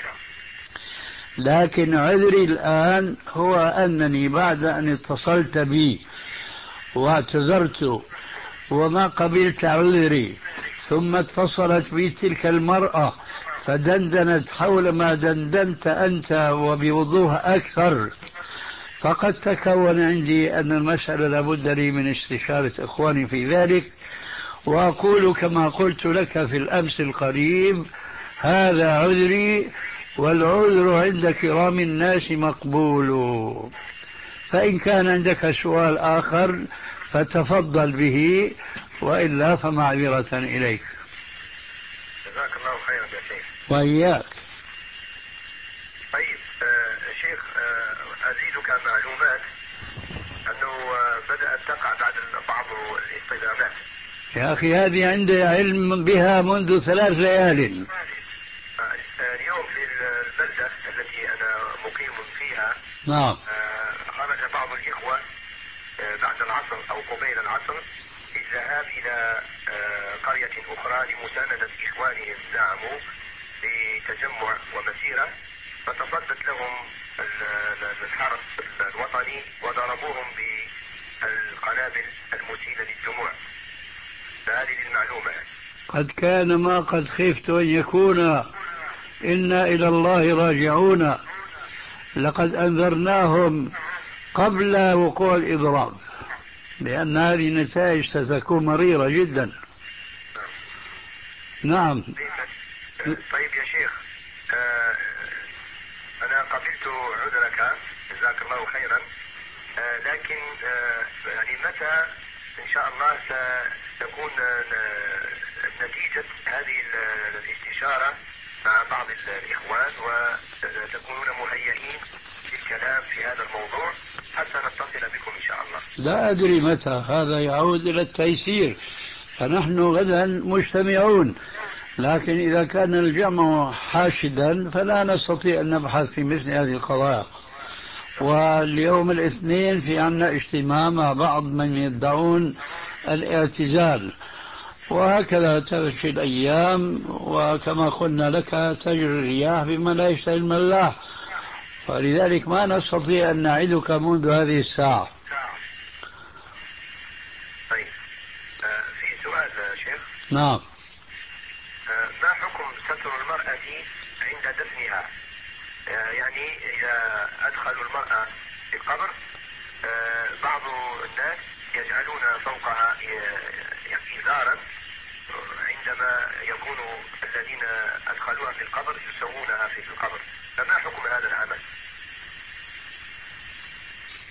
لكن عذري الآن هو أنني بعد أن اتصلت بي واعتذرت وما قبلت عذري، ثم اتصلت بي تلك المرأة فدندنت حول ما دندنت أنت وبوضوح أكثر، فقد تكون عندي أن المسألة لابد لي من استشارة إخواني في ذلك. وأقول كما قلت لك في الأمس القريب هذا عذري، والعذر عند كرام الناس مقبول. فإن كان عندك سؤال آخر فتفضل به، وإلا فمعذرة إليك. جزاك الله خيرا يا شيخ. وإياك. طيب آه شيخ، آه أزيدك معلومات أنه آه بدأت تقع بعد بعض الاصطدامات. يا أخي هذه عندي علم بها منذ ثلاث ليال. اليوم في البلدة التي أنا مقيم فيها نعم خرج بعض الإخوة بعد العصر أو قبيل العصر للذهاب إلى قرية أخرى لمساندة إخوانهم زعموا بتجمع ومسيرة، فتصدت لهم الحرس الوطني وضربوهم بالقنابل المسيلة للدموع. فهذه المعلومة. قد كان ما قد خفت أن يكون، إنا إلى الله راجعون. لقد أنذرناهم قبل وقوع الإضراب لأن هذه النتائج ستكون مريرة جدا. نعم. طيب يا شيخ، آه أنا قبلت عذرك جزاك الله خيرا، آه لكن آه يعني متى إن شاء الله ستكون نتيجة هذه الاستشارة مع بعض الإخوان وتكونون مهيئين للكلام في هذا الموضوع حتى نتصل بكم إن شاء الله؟ لا أدري متى، هذا يعود إلى التيسير، فنحن غدا مجتمعون، لكن إذا كان الجمع حاشدا فلا نستطيع أن نبحث في مثل هذه القضايا. واليوم الاثنين في عنا اجتماع مع بعض من يدعون الاعتزال، وهكذا تمشي الأيام، وكما قلنا لك تجري الرياح بما لا يشتهي الملاح، ولذلك ما نستطيع أن نعدك منذ هذه الساعة. طيب آه في سؤال يا شيخ. نعم. آه ما حكم ستر المرأة عند دفنها؟ آه يعني إذا أدخلوا المرأة في القبر آه بعض الناس يجعلون فوقها إزارا عندما يكون الذين أدخلوها في القبر يسوونها في القبر، فما حكم هذا العمل؟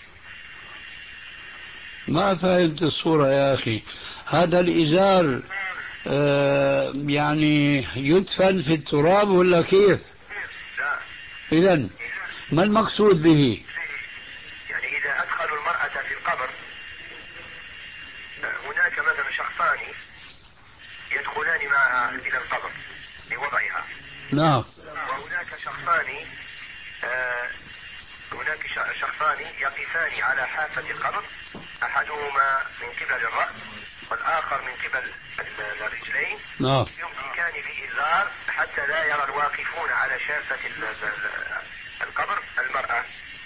ما فهمت الصورة يا أخي. هذا الإزار آه يعني يدفن في التراب ولا كيف؟ لا. إذن ما المقصود به؟ يعني إذا أدخلوا المرأة في القبر، هناك مثلا شخصان يدخلان معها إلى القبر لوضعها. نعم. وهناك شخصان آه هناك شخصان يقفان على حافة القبر، أحدهما من قبل الرأس والآخر من قبل الرجلين. نعم. يمسكان بإزار حتى لا يرى الواقفون على شافة القبر المرأة.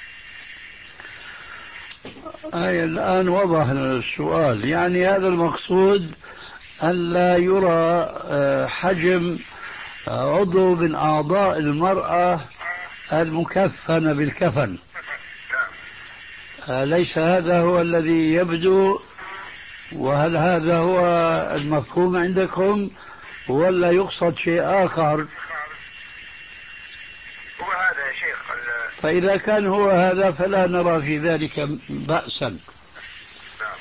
أي الآن وضح السؤال، يعني هذا المقصود أن لا يرى حجم عضو من أعضاء المرأة المكفنة بالكفن. ليس هذا هو الذي يبدو؟ وهل هذا هو المفهوم عندكم ولا يقصد شيء آخر؟ هو هذا يا شيخ. فإذا كان هو هذا فلا نرى في ذلك بأسا. نعم.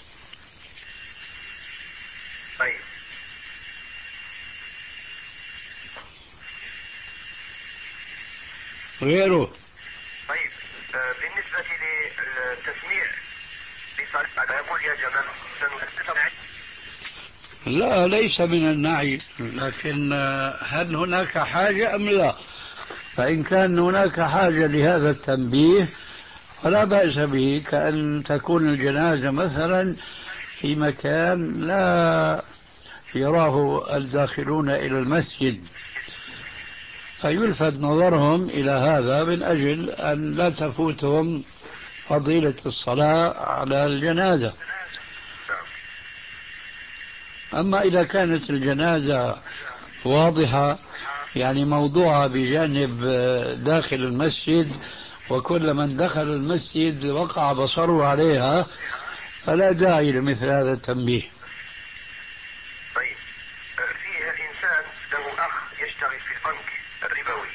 طيب. غيره. طيب آه بالنسبة للتسميع بصلاة يقول يا جماعة سنستمع. لا ليس من النعي، لكن هل هناك حاجة أم لا؟ فإن كان هناك حاجة لهذا التنبيه فلا بأس به، كأن تكون الجنازة مثلا في مكان لا يراه الداخلون إلى المسجد، فيلفت نظرهم إلى هذا من أجل أن لا تفوتهم فضيلة الصلاة على الجنازة. أما إذا كانت الجنازة واضحة، يعني موضوعة بجانب داخل المسجد، وكل من دخل المسجد وقع بصره عليها، فلا داعي لمثل هذا التنبيه. طيب فيه إنسان له أخ يشتغل في البنك الربوي،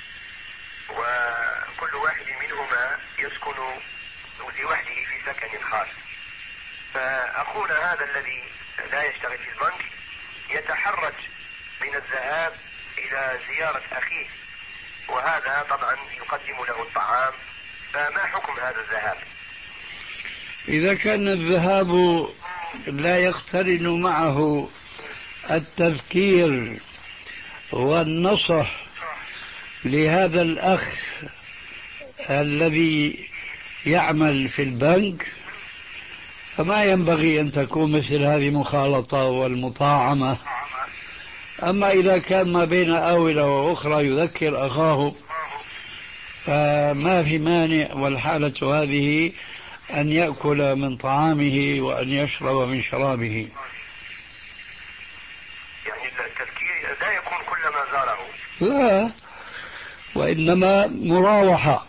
وكل واحد منهما يسكن لوحده في سكن خاص، فأخونا هذا الذي لا يشتغل في البنك يتحرج من الذهاب إلى زيارة أخيه، وهذا طبعا يقدم له الطعام، فما حكم هذا الذهاب؟ إذا كان الذهاب لا يقترن معه التذكير والنصح لهذا الأخ الذي يعمل في البنك، فما ينبغي أن تكون مثل هذه مخالطة والمطاعمة. أما إذا كان ما بين آونة وأخرى يذكر أخاه فما في مانع، والحالة هذه أن يأكل من طعامه وأن يشرب من شرابه. يعني التذكير لا يكون كلما زاره؟ لا، وإنما مراوحة.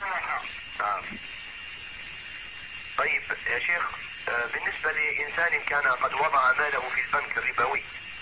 طيب يا شيخ بالنسبة لإنسان كان قد وضع ماله في البنك الربوي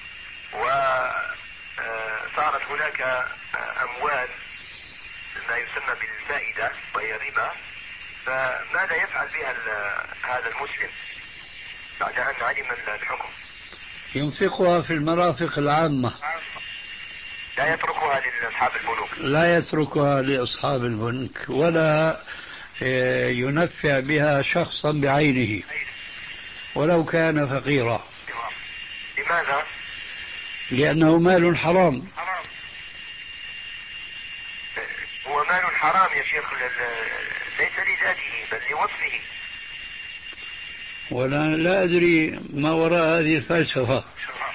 وصارت هناك أموال ما يسمى بالفائدة وهي الربا، فماذا يفعل بها هذا المسلم بعد أن علم الحكم؟ ينفقها في المرافق العامة، لا يتركها لأصحاب البنوك. لا يتركها لأصحاب البنك، ولا ينفع بها شخصا بعينه ولو كان فقيرا. لماذا؟ لأنه مال حرام. هو مال حرام يا شيخ ليس لذاته بل لوصفه. ولا لا أدري ما وراء هذه الفلسفة،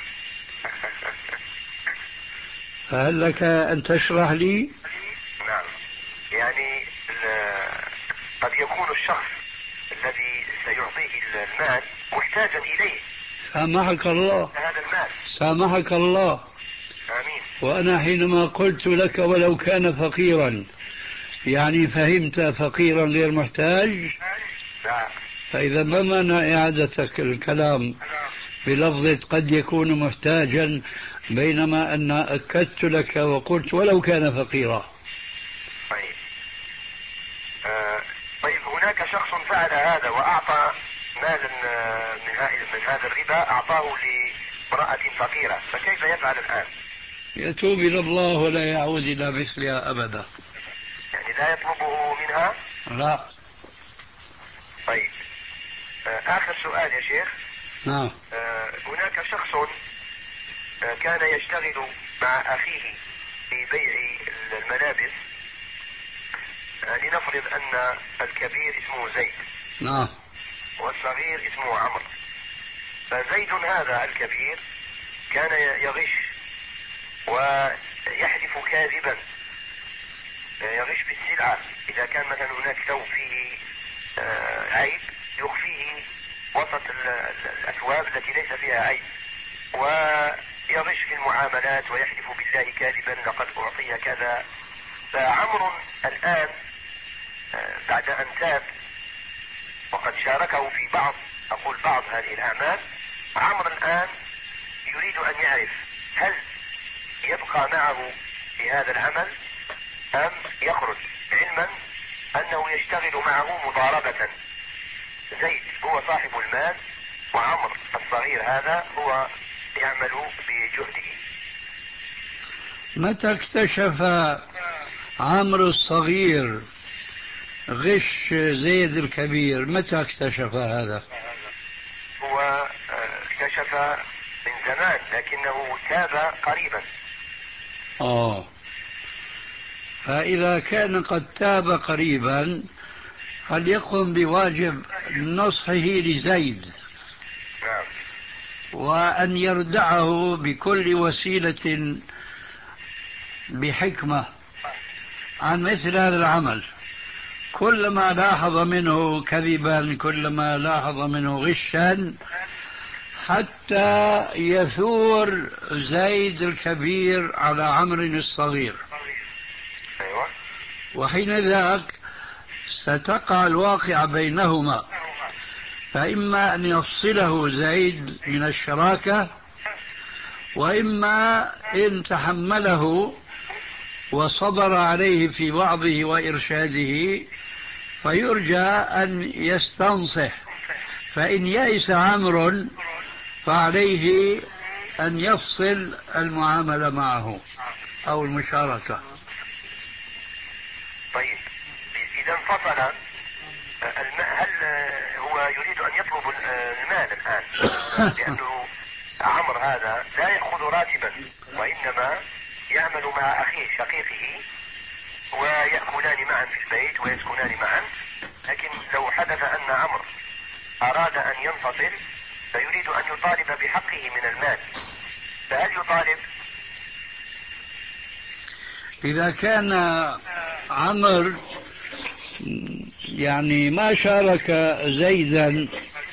فهل لك أن تشرح لي؟ نعم، يعني قد يكون الشخص الذي سيعطيه المال محتاجا إليه. سامحك الله، هذا المال. سامحك الله. آمين. وأنا حينما قلت لك ولو كان فقيرا، يعني فهمت فقيرا غير محتاج؟ لا. فإذا ما معنى إعادتك الكلام بلفظة قد يكون محتاجا، بينما أن أكدت لك وقلت ولو كان فقيرا؟ طيب. آه طيب هناك شخص فعل هذا وأعطى مالا من, من هذا الربا، أعطاه امرأة فقيرة، فكيف يفعل الآن؟ يتوب إلى الله ولا يعود إلى مثلها أبدا. يعني لا يطلبه منها؟ لا. طيب آخر سؤال يا شيخ. نعم. هناك شخص كان يشتغل مع أخيه في بيع الملابس، لنفرض أن الكبير اسمه زيد. نعم. والصغير اسمه عمرو. فزيد هذا الكبير كان يغش ويحلف كاذبا، يغش في السلعة. إذا كان مثلا هناك ثوب فيه عيب يخفيه وسط الأثواب التي ليس فيها عيب، ويغش في المعاملات ويحلف بالله كاذبا لقد أعطي كذا. فعمرو الآن بعد أن تاب وقد شاركه في بعض، أقول بعض هذه الأعمال، عمرو الآن يريد أن يعرف هل يبقى معه في هذا العمل أم يخرج، علما أنه يشتغل معه مضاربة. زيد هو صاحب المال وعمرو الصغير هذا هو يعمل بجهده. متى اكتشف عمرو الصغير غش زيد الكبير؟ متى اكتشف هذا؟ هو اكتشف من زمان لكنه تاب قريبا. آه فإذا كان قد تاب قريبا فليقم بواجب نصحه لزيد. نعم. وأن يردعه بكل وسيلة بحكمة عن مثل هذا العمل. كلما لاحظ منه كذبا، كلما لاحظ منه غشا، حتى يثور زيد الكبير على عمرو الصغير. أيوة. وحين ذاك ستقع الواقعة بينهما، فإما أن يفصله زيد من الشراكة، وإما إن تحمله وصبر عليه في وعظه وإرشاده فيرجى أن يستنصح. فإن يئس عمرو فعليه أن يفصل المعاملة معه أو المشاركة. طيب إذا انفصل، هل هو يريد أن يطلب المال الآن؟ لأنه عمرو هذا لا يأخذ راتبا، وإنما يعمل مع أخيه شقيقه ويأكلان معا في البيت ويسكنان معا. لكن لو حدث أن عمرو أراد أن ينفصل فيريد أن يطالب بحقه من المال، فهل يطالب؟ إذا كان عمرو يعني ما شارك زيدا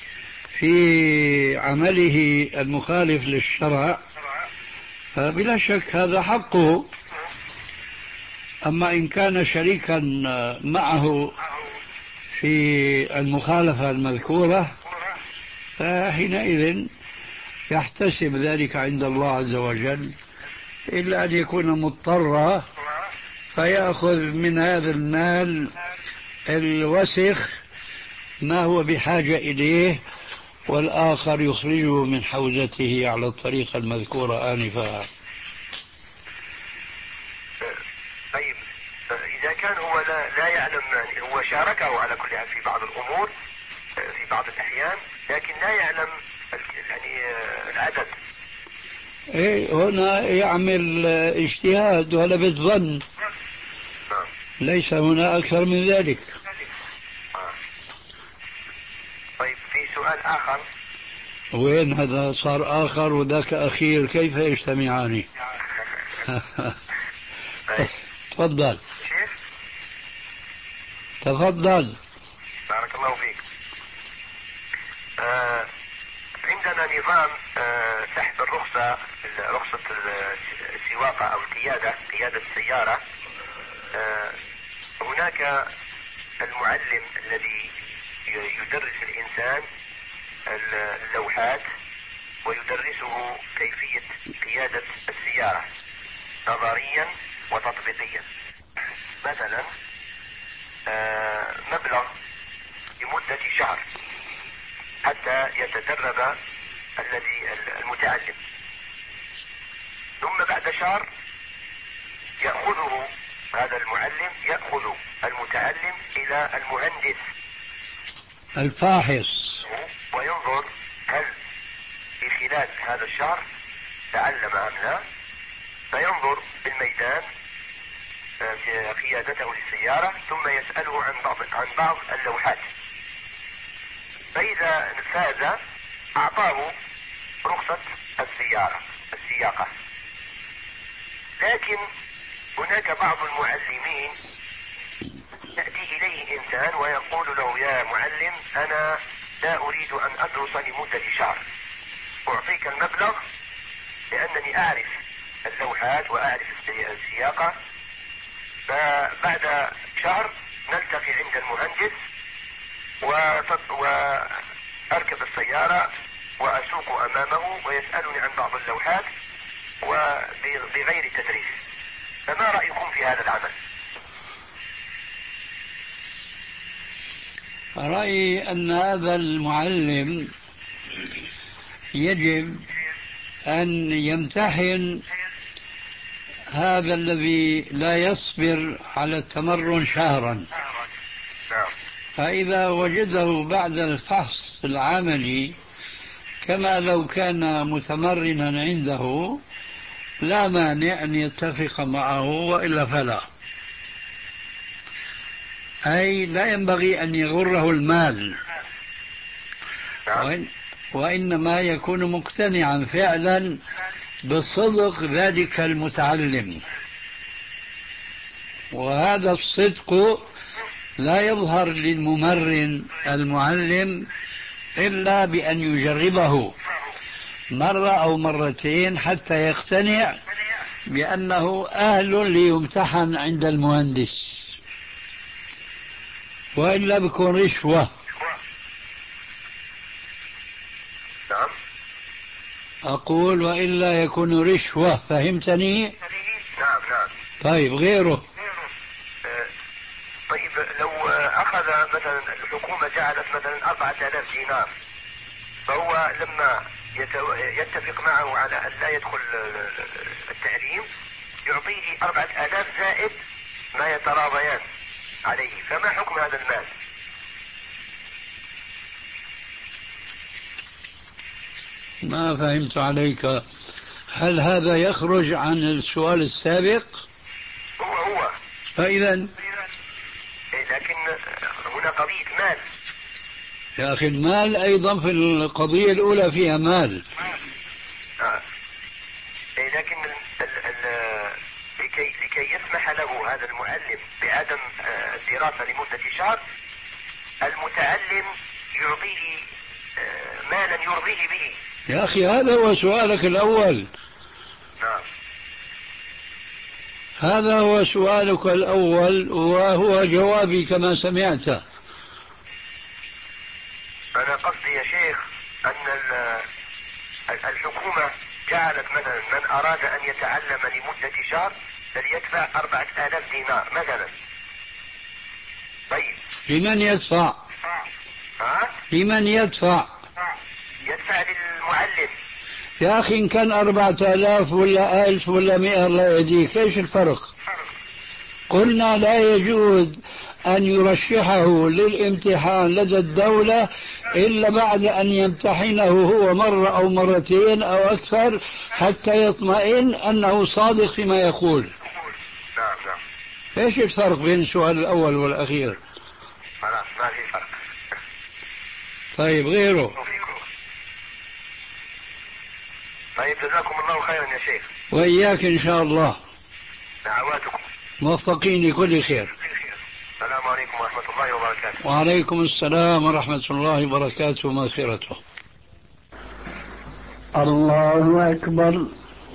في عمله المخالف للشرع فبلا شك هذا حقه. أما إن كان شريكا معه في المخالفة المذكورة فحينئذ يحتسب ذلك عند الله عز وجل، إلا أن يكون مضطرا فيأخذ من هذا المال الوسخ ما هو بحاجة إليه، والآخر يخرجه من حوزته على الطريقة المذكورة آنفا. طيب إذا كان هو لا, لا يعلم، هو شاركه على كل حال في بعض الأمور في بعض الأحيان، لكن لا يعلم يعني العدد. إيه هنا يعمل اجتهاد ولا بالظن، ليس هنا أكثر من ذلك. طيب في سؤال آخر. وين هذا صار آخر وذاك أخير، كيف يجتمعان؟ تفضل. تفضل. بارك الله فيك. آه عندنا نظام آه سحب الرخصة، رخصة السواقة أو القيادة، قيادة السيارة. آه هناك المعلم الذي يدرس الإنسان اللوحات ويدرسه كيفية قيادة السيارة نظريا وتطبيقيا. مثلا آه مبلغ لمدة شهر حتى يتدرب الذي المتعلم، ثم بعد شهر يأخذه هذا المعلم يأخذ المتعلم إلى المهندس الفاحص وينظر هل في خلال هذا الشهر تعلم أم لا، فينظر في الميدان في قيادته للسيارة، ثم يسأله عن بعض عن بعض اللوحات، فإذا فاز أعطاه رخصة السيارة السياقة. لكن هناك بعض المعلمين يأتي إليه إنسان ويقول له: يا معلم، أنا لا أريد أن أدرس لمدة شهر، أعطيك المبلغ لأنني أعرف اللوحات وأعرف السياقة، فبعد شهر نلتقي عند المهندس وأركب السيارة وأسوق أمامه ويسألني عن بعض اللوحات وبغير تدريس. فما رأيكم في هذا العمل؟ رأيي أن هذا المعلم يجب أن يمتحن هذا الذي لا يصبر على التمرن شهرا، فإذا وجده بعد الفحص العملي كما لو كان متمرنا عنده لا مانع أن يتفق معه، وإلا فلا. أي لا ينبغي أن يغره المال، وإن وإنما يكون مقتنعا فعلا بصدق ذلك المتعلم، وهذا الصدق لا يظهر للممرن المعلم إلا بأن يجربه مرة أو مرتين حتى يقتنع بأنه أهل ليمتحن عند المهندس، وإلا بيكون رشوة. نعم. أقول وإلا يكون رشوة، فهمتني؟ نعم نعم. طيب غيره. طيب لو أخذ مثلا الحكومة جعلت مثلا أربعة آلاف دينار، فهو لما يتفق معه على أن لا يدخل التعليم يعطيه أربعة آلاف زائد ما يتراضيان عليه، فما حكم هذا المال؟ ما فهمت عليك. هل هذا يخرج عن السؤال السابق؟ هو هو فإذا لكن هنا قضية مال يا أخي، المال أيضا في القضية الأولى فيها مال. آه. لكن ال ال لكي, لكي يسمح له هذا المعلم بعدم الدراسة لمدة شهر، المتعلم يعطيه مالا يرضيه به. يا أخي هذا هو سؤالك الأول. نعم. هذا هو سؤالك الأول وهو جوابي كما سمعت. أنا قصدي يا شيخ أن الحكومة جعلت مثلا من أراد أن يتعلم لمدة شهر فليدفع أربعة آلاف دينار مثلا. طيب لمن يدفع؟ ها؟ لمن يدفع؟ يدفع للمعلم. يا أخي إن كان أربعة آلاف ولا ألف ولا مئة الله يهديك، إيش الفرق؟ قلنا لا يجوز أن يرشحه للامتحان لدى الدولة إلا بعد أن يمتحنه هو مرة أو مرتين أو أكثر حتى يطمئن أنه صادق فيما يقول. نعم نعم. إيش الفرق بين السؤال الأول والأخير؟ خلاص ما في فرق. طيب غيره. طيب جزاكم الله خيرا يا شيخ. وإياك إن شاء الله. دعواتكم. موفقين لكل خير. السلام عليكم ورحمة الله وبركاته. وعليكم السلام ورحمة الله وبركاته ومغفرته. الله أكبر.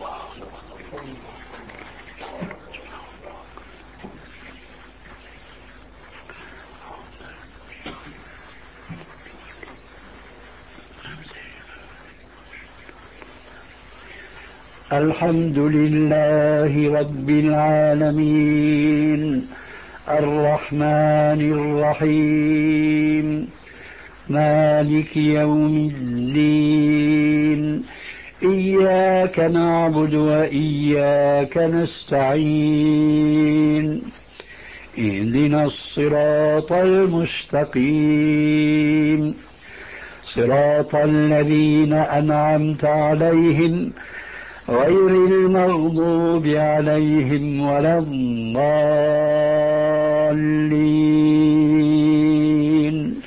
الحمد لله رب العالمين الرحمن الرحيم مالك يوم الدين إياك نعبد وإياك نستعين اهدنا الصراط المستقيم صراط الذين أنعمت عليهم غير المغضوب عليهم ولا الضالين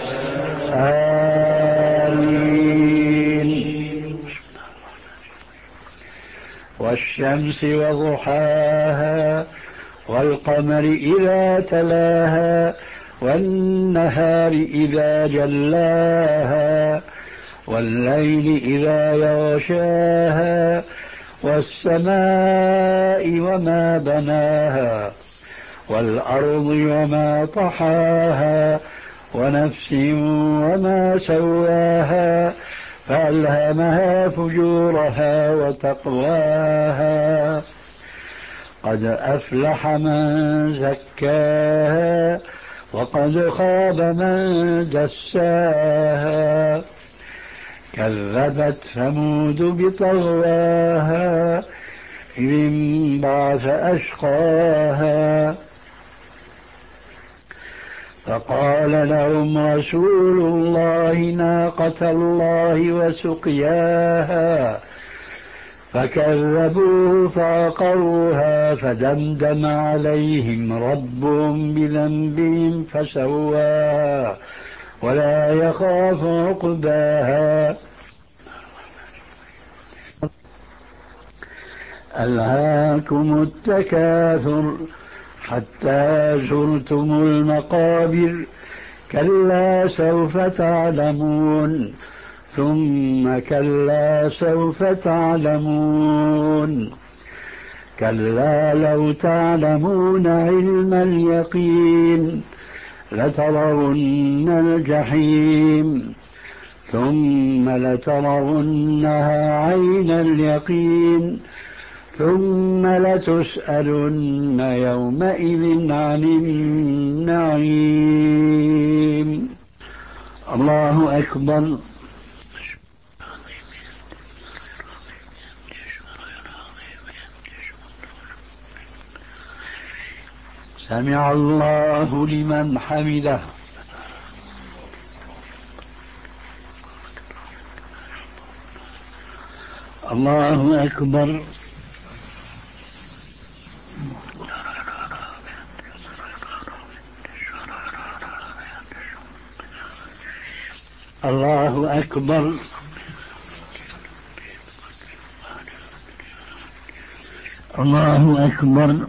آمين. والشمس وضحاها والقمر إذا تلاها والنهار إذا جلاها والليل إذا يغشاها والسماء وما بناها والأرض وما طحاها ونفس وما سواها فألهمها فجورها وتقواها قد أفلح من زكاها وقد خاب من دساها كذبت ثمود بطغواها إذ انبعث أشقاها فقال لهم رسول الله ناقة الله وسقياها فكذبوه فعقروها فدمدم عليهم ربهم بذنبهم فسواها ولا يخاف عقباها ألهاكم التكاثر حتى زرتم المقابر كلا سوف تعلمون ثم كلا سوف تعلمون كلا لو تعلمون علم اليقين لترون الجحيم ثم لترونها عين اليقين ثم لتسألن يومئذ عن النعيم. الله أكبر. سمع الله لمن حمده. الله أكبر. الله أكبر. الله أكبر.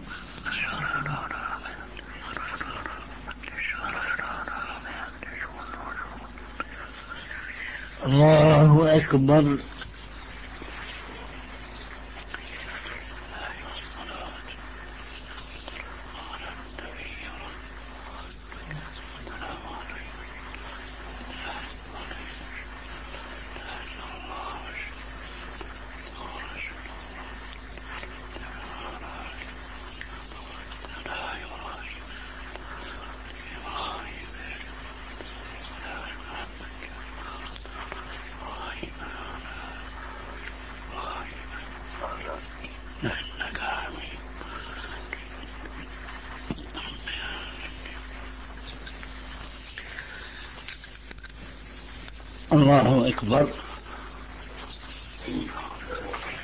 الله أكبر. الله أكبر.